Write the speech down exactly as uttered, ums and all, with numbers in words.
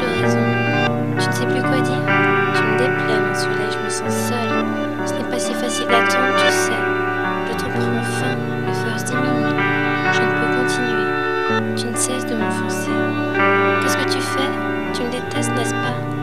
raison. Tu ne sais plus quoi dire? Tu me déplais, mon soleil, je me sens seule. Ce n'est pas si facile d'attendre, tu sais. Le temps prend fin, mes forces diminuent. Je ne peux continuer. Tu ne cesses de m'offenser. Qu'est-ce que tu fais? Tu me détestes, n'est-ce pas?